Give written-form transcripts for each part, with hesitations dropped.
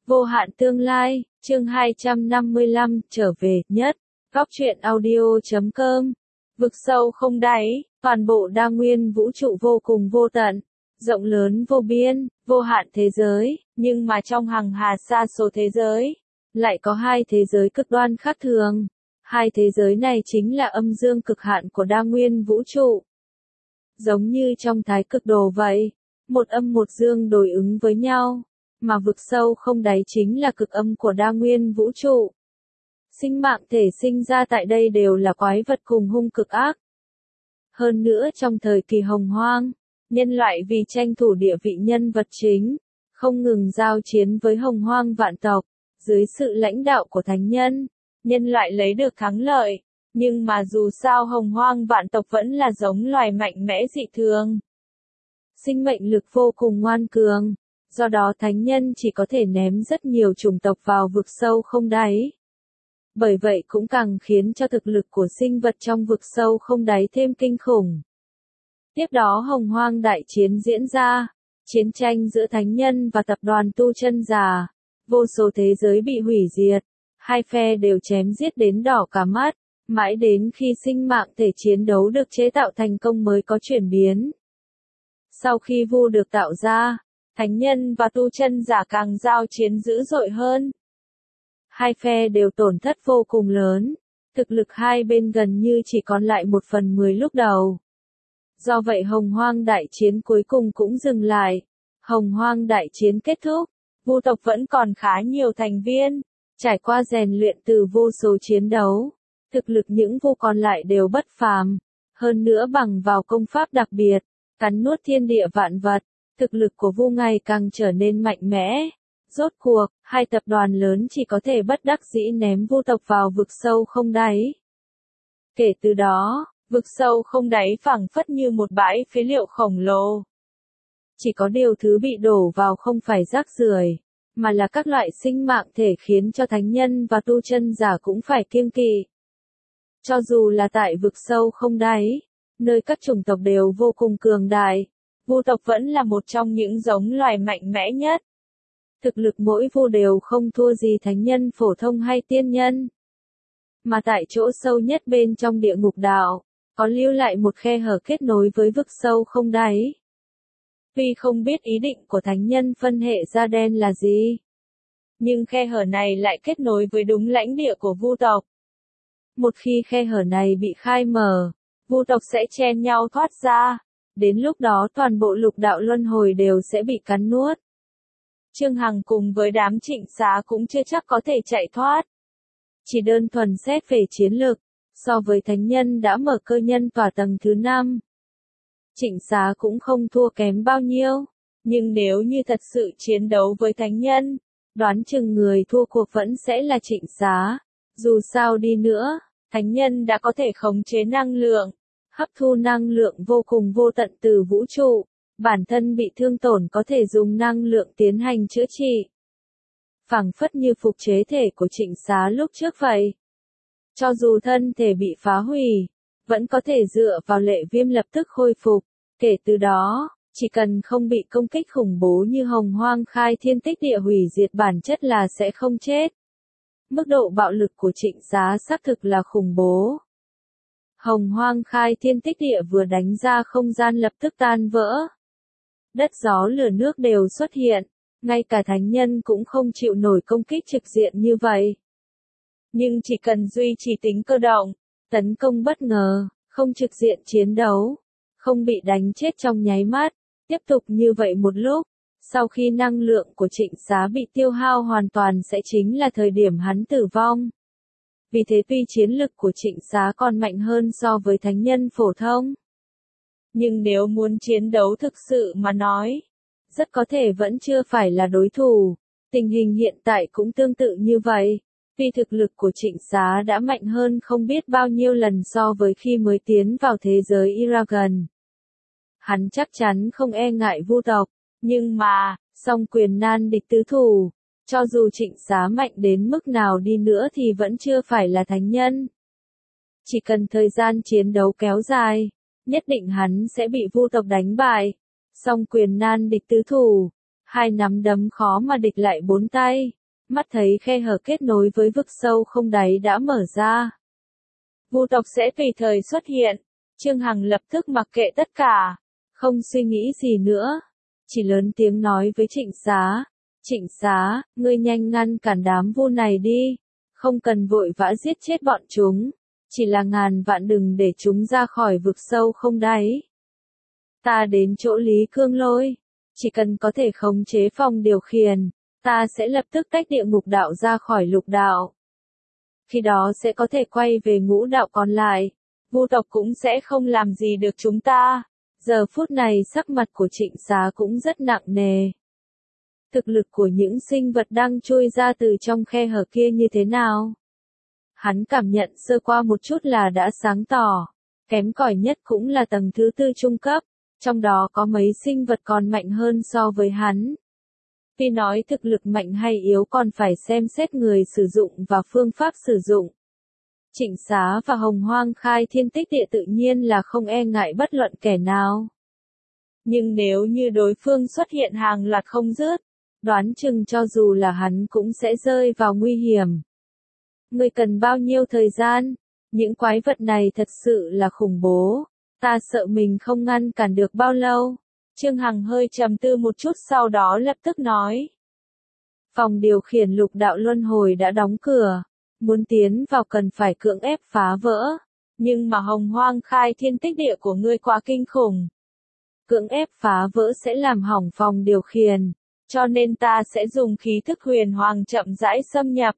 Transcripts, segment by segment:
Vô hạn tương lai, chương 255, trở về, nhất. Góc truyện audio.com. Vực sâu không đáy, toàn bộ đa nguyên vũ trụ vô cùng vô tận, rộng lớn vô biên, vô hạn thế giới, nhưng mà trong hằng hà sa số thế giới, lại có hai thế giới cực đoan khác thường. Hai thế giới này chính là âm dương cực hạn của đa nguyên vũ trụ. Giống như trong thái cực đồ vậy, một âm một dương đối ứng với nhau, mà vực sâu không đáy chính là cực âm của đa nguyên vũ trụ. Sinh mạng thể sinh ra tại đây đều là quái vật cùng hung cực ác. Hơn nữa trong thời kỳ hồng hoang, nhân loại vì tranh thủ địa vị nhân vật chính, không ngừng giao chiến với hồng hoang vạn tộc, dưới sự lãnh đạo của thánh nhân, nhân loại lấy được thắng lợi. Nhưng mà dù sao hồng hoang vạn tộc vẫn là giống loài mạnh mẽ dị thường. Sinh mệnh lực vô cùng ngoan cường, do đó thánh nhân chỉ có thể ném rất nhiều chủng tộc vào vực sâu không đáy. Bởi vậy cũng càng khiến cho thực lực của sinh vật trong vực sâu không đáy thêm kinh khủng. Tiếp đó hồng hoang đại chiến diễn ra, chiến tranh giữa thánh nhân và tập đoàn tu chân giả, vô số thế giới bị hủy diệt, hai phe đều chém giết đến đỏ cả mắt, mãi đến khi sinh mạng thể chiến đấu được chế tạo thành công mới có chuyển biến. Sau khi vu được tạo ra, thánh nhân và tu chân giả càng giao chiến dữ dội hơn. Hai phe đều tổn thất vô cùng lớn, thực lực hai bên gần như chỉ còn lại 1/10 lúc đầu. Do vậy hồng hoang đại chiến cuối cùng cũng dừng lại. Hồng hoang đại chiến kết thúc, vu tộc vẫn còn khá nhiều thành viên, trải qua rèn luyện từ vô số chiến đấu. Thực lực những vu còn lại đều bất phàm, hơn nữa bằng vào công pháp đặc biệt, cắn nuốt thiên địa vạn vật, thực lực của vu ngày càng trở nên mạnh mẽ. Rốt cuộc, hai tập đoàn lớn chỉ có thể bất đắc dĩ ném vu tộc vào vực sâu không đáy. Kể từ đó, vực sâu không đáy phảng phất như một bãi phế liệu khổng lồ. Chỉ có điều thứ bị đổ vào không phải rác rưởi, mà là các loại sinh mạng thể khiến cho thánh nhân và tu chân giả cũng phải kiêng kỵ. Cho dù là tại vực sâu không đáy, nơi các chủng tộc đều vô cùng cường đại, vu tộc vẫn là một trong những giống loài mạnh mẽ nhất. Thực lực mỗi vu đều không thua gì thánh nhân phổ thông hay tiên nhân. Mà tại chỗ sâu nhất bên trong địa ngục đạo, có lưu lại một khe hở kết nối với vực sâu không đáy. Tuy không biết ý định của thánh nhân phân hệ da đen là gì, nhưng khe hở này lại kết nối với đúng lãnh địa của vu tộc. Một khi khe hở này bị khai mở, vu tộc sẽ chen nhau thoát ra, đến lúc đó toàn bộ lục đạo luân hồi đều sẽ bị cắn nuốt. Trương Hằng cùng với đám Trịnh Xá cũng chưa chắc có thể chạy thoát. Chỉ đơn thuần xét về chiến lược, so với thánh nhân đã mở cơ nhân tỏa tầng thứ 5. Trịnh Xá cũng không thua kém bao nhiêu, nhưng nếu như thật sự chiến đấu với thánh nhân, đoán chừng người thua cuộc vẫn sẽ là Trịnh Xá. Dù sao đi nữa, thánh nhân đã có thể khống chế năng lượng, hấp thu năng lượng vô cùng vô tận từ vũ trụ, bản thân bị thương tổn có thể dùng năng lượng tiến hành chữa trị. Phảng phất như phục chế thể của Trịnh Xá lúc trước vậy. Cho dù thân thể bị phá hủy, vẫn có thể dựa vào lệ viêm lập tức khôi phục. Kể từ đó, chỉ cần không bị công kích khủng bố như hồng hoang khai thiên tích địa hủy diệt bản chất là sẽ không chết. Mức độ bạo lực của Trịnh Xá xác thực là khủng bố. Hồng hoang khai thiên tích địa vừa đánh ra không gian lập tức tan vỡ. Đất gió lửa nước đều xuất hiện, ngay cả thánh nhân cũng không chịu nổi công kích trực diện như vậy. Nhưng chỉ cần duy trì tính cơ động, tấn công bất ngờ, không trực diện chiến đấu, không bị đánh chết trong nháy mắt, tiếp tục như vậy một lúc, sau khi năng lượng của Trịnh Xá bị tiêu hao hoàn toàn sẽ chính là thời điểm hắn tử vong. Vì thế tuy chiến lực của Trịnh Xá còn mạnh hơn so với thánh nhân phổ thông, nhưng nếu muốn chiến đấu thực sự mà nói, rất có thể vẫn chưa phải là đối thủ. Tình hình hiện tại cũng tương tự như vậy. Tuy thực lực của Trịnh Xá đã mạnh hơn không biết bao nhiêu lần so với khi mới tiến vào thế giới Eragon. Hắn chắc chắn không e ngại vu tộc, nhưng mà, song quyền nan địch tứ thủ, cho dù Trịnh Xá mạnh đến mức nào đi nữa thì vẫn chưa phải là thánh nhân. Chỉ cần thời gian chiến đấu kéo dài, nhất định hắn sẽ bị vu tộc đánh bại. Song quyền nan địch tứ thủ, Hai nắm đấm khó mà địch lại bốn tay. Mắt thấy khe hở kết nối với vực sâu không đáy đã mở ra. Vu tộc sẽ tùy thời xuất hiện. Trương Hằng lập tức mặc kệ tất cả, không suy nghĩ gì nữa. Chỉ lớn tiếng nói với Trịnh Xá. Trịnh Xá, ngươi nhanh ngăn cản đám vu này đi. Không cần vội vã giết chết bọn chúng. Chỉ là ngàn vạn đừng để chúng ra khỏi vực sâu không đáy. Ta đến chỗ Lý Cương Lôi. Chỉ cần có thể khống chế phòng điều khiển, ta sẽ lập tức tách địa ngục đạo ra khỏi lục đạo. Khi đó sẽ có thể quay về ngũ đạo còn lại. Vu tộc cũng sẽ không làm gì được chúng ta. Giờ phút này sắc mặt của Trịnh Xá cũng rất nặng nề. Thực lực của những sinh vật đang chui ra từ trong khe hở kia như thế nào? Hắn cảm nhận sơ qua một chút là đã sáng tỏ. Kém cỏi nhất cũng là tầng thứ tư trung cấp. Trong đó có mấy sinh vật còn mạnh hơn so với hắn. Tuy nói thực lực mạnh hay yếu còn phải xem xét người sử dụng và phương pháp sử dụng. Trịnh Xá và Hồng Hoang Khai Thiên Tích Địa tự nhiên là không e ngại bất luận kẻ nào. Nhưng nếu như đối phương xuất hiện hàng loạt không dứt, đoán chừng cho dù là hắn cũng sẽ rơi vào nguy hiểm. Ngươi cần bao nhiêu thời gian? Những quái vật này thật sự là khủng bố. Ta sợ mình không ngăn cản được bao lâu. Trương Hằng hơi trầm tư một chút sau đó lập tức nói. Phòng điều khiển lục đạo luân hồi đã đóng cửa. Muốn tiến vào cần phải cưỡng ép phá vỡ. Nhưng mà Hồng Hoang Khai Thiên Tích Địa của ngươi quá kinh khủng. Cưỡng ép phá vỡ sẽ làm hỏng phòng điều khiển. Cho nên ta sẽ dùng khí thức huyền hoàng chậm rãi xâm nhập.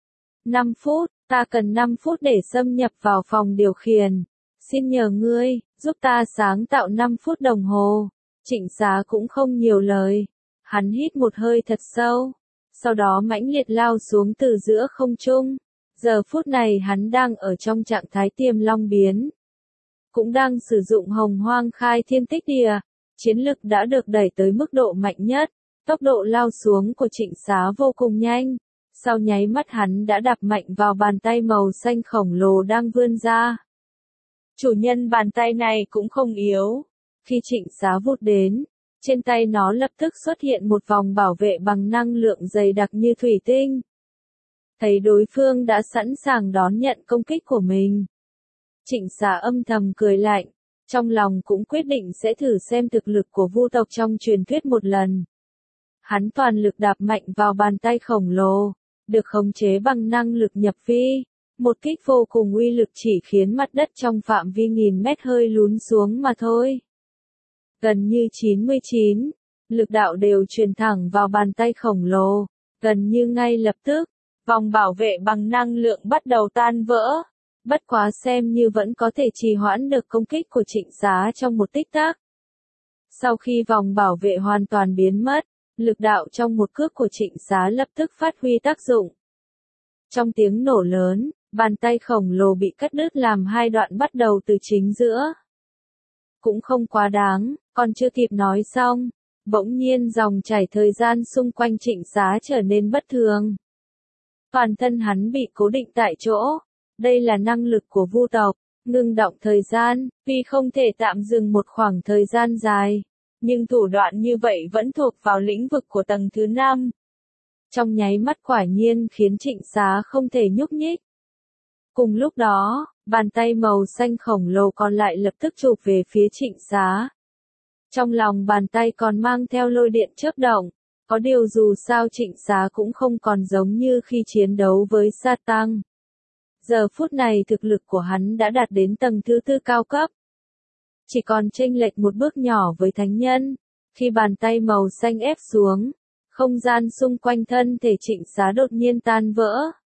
5 phút, ta cần 5 phút để xâm nhập vào phòng điều khiển. Xin nhờ ngươi, giúp ta sáng tạo 5 phút đồng hồ. Trịnh Xá cũng không nhiều lời. Hắn hít một hơi thật sâu. Sau đó mãnh liệt lao xuống từ giữa không trung. Giờ phút này hắn đang ở trong trạng thái tiềm long biến. Cũng đang sử dụng Hồng Hoang Khai Thiên Tích Địa. Chiến lực đã được đẩy tới mức độ mạnh nhất. Tốc độ lao xuống của Trịnh Xá vô cùng nhanh. Sau nháy mắt hắn đã đạp mạnh vào bàn tay màu xanh khổng lồ đang vươn ra. Chủ nhân bàn tay này cũng không yếu. Khi Trịnh Xá vụt đến, trên tay nó lập tức xuất hiện một vòng bảo vệ bằng năng lượng dày đặc như thủy tinh. Thấy đối phương đã sẵn sàng đón nhận công kích của mình. Trịnh Xá âm thầm cười lạnh, trong lòng cũng quyết định sẽ thử xem thực lực của vu tộc trong truyền thuyết một lần. Hắn toàn lực đạp mạnh vào bàn tay khổng lồ, được khống chế bằng năng lực nhập vi. Một kích vô cùng uy lực chỉ khiến mặt đất trong phạm vi nghìn mét hơi lún xuống mà thôi. Gần như 99, lực đạo đều truyền thẳng vào bàn tay khổng lồ, gần như ngay lập tức, vòng bảo vệ bằng năng lượng bắt đầu tan vỡ. Bất quá xem như vẫn có thể trì hoãn được công kích của Trịnh Xá trong một tích tắc. Sau khi vòng bảo vệ hoàn toàn biến mất, lực đạo trong một cước của Trịnh Xá lập tức phát huy tác dụng. Trong tiếng nổ lớn, bàn tay khổng lồ bị cắt đứt làm hai đoạn bắt đầu từ chính giữa. Cũng không quá đáng, còn chưa kịp nói xong, bỗng nhiên dòng chảy thời gian xung quanh Trịnh Xá trở nên bất thường. Toàn thân hắn bị cố định tại chỗ. Đây là năng lực của vu tộc, ngưng động thời gian, tuy không thể tạm dừng một khoảng thời gian dài, nhưng thủ đoạn như vậy vẫn thuộc vào lĩnh vực của tầng thứ 5. Trong nháy mắt quả nhiên khiến Trịnh Xá không thể nhúc nhích. Cùng lúc đó, bàn tay màu xanh khổng lồ còn lại lập tức chụp về phía Trịnh Xá. Trong lòng bàn tay còn mang theo lôi điện chớp động, có điều dù sao Trịnh Xá cũng không còn giống như khi chiến đấu với Sa Tăng. Giờ phút này thực lực của hắn đã đạt đến tầng thứ 4 cao cấp. Chỉ còn chênh lệch một bước nhỏ với thánh nhân. Khi bàn tay màu xanh ép xuống, không gian xung quanh thân thể Trịnh Xá đột nhiên tan vỡ.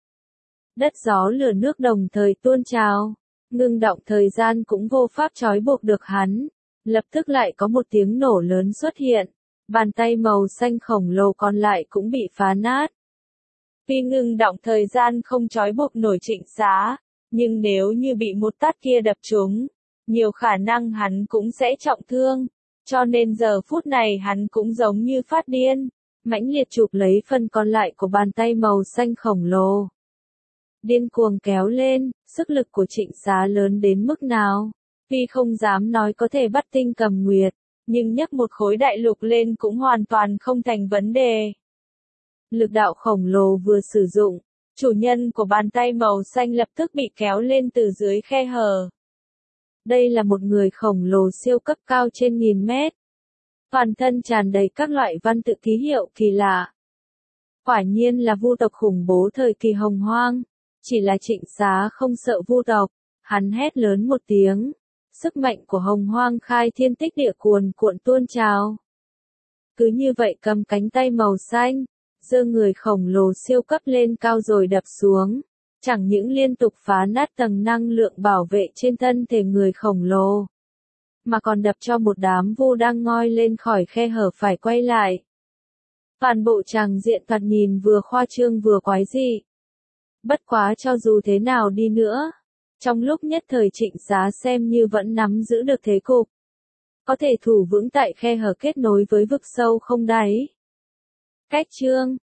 Đất gió lửa nước đồng thời tuôn trào, ngưng động thời gian cũng vô pháp trói buộc được hắn. Lập tức lại có một tiếng nổ lớn xuất hiện, bàn tay màu xanh khổng lồ còn lại cũng bị phá nát. Tuy ngưng động thời gian không trói buộc nổi Trịnh Xá, nhưng nếu như bị một tát kia đập trúng, nhiều khả năng hắn cũng sẽ trọng thương, cho nên giờ phút này hắn cũng giống như phát điên, mãnh liệt chụp lấy phần còn lại của bàn tay màu xanh khổng lồ. Điên cuồng kéo lên, sức lực của Trịnh Xá lớn đến mức nào, tuy không dám nói có thể bắt tinh cầm nguyệt, nhưng nhấc một khối đại lục lên cũng hoàn toàn không thành vấn đề. Lực đạo khổng lồ vừa sử dụng, chủ nhân của bàn tay màu xanh lập tức bị kéo lên từ dưới khe hở. Đây là một người khổng lồ siêu cấp cao trên 1000 mét. Toàn thân tràn đầy các loại văn tự ký hiệu kỳ lạ. Quả nhiên là vu tộc khủng bố thời kỳ Hồng Hoang. Chỉ là Trịnh Xá không sợ vu tộc, hắn hét lớn một tiếng. Sức mạnh của Hồng Hoang khai thiên tích địa cuồn cuộn tuôn trào. Cứ như vậy cầm cánh tay màu xanh, giơ người khổng lồ siêu cấp lên cao rồi đập xuống. Chẳng những liên tục phá nát tầng năng lượng bảo vệ trên thân thể người khổng lồ, mà còn đập cho một đám vu đang ngoi lên khỏi khe hở phải quay lại. Toàn bộ tràng diện thoạt nhìn vừa khoa trương vừa quái dị. Bất quá cho dù thế nào đi nữa, trong lúc nhất thời Trịnh Xá xem như vẫn nắm giữ được thế cục. Có thể thủ vững tại khe hở kết nối với vực sâu không đáy. Cách chương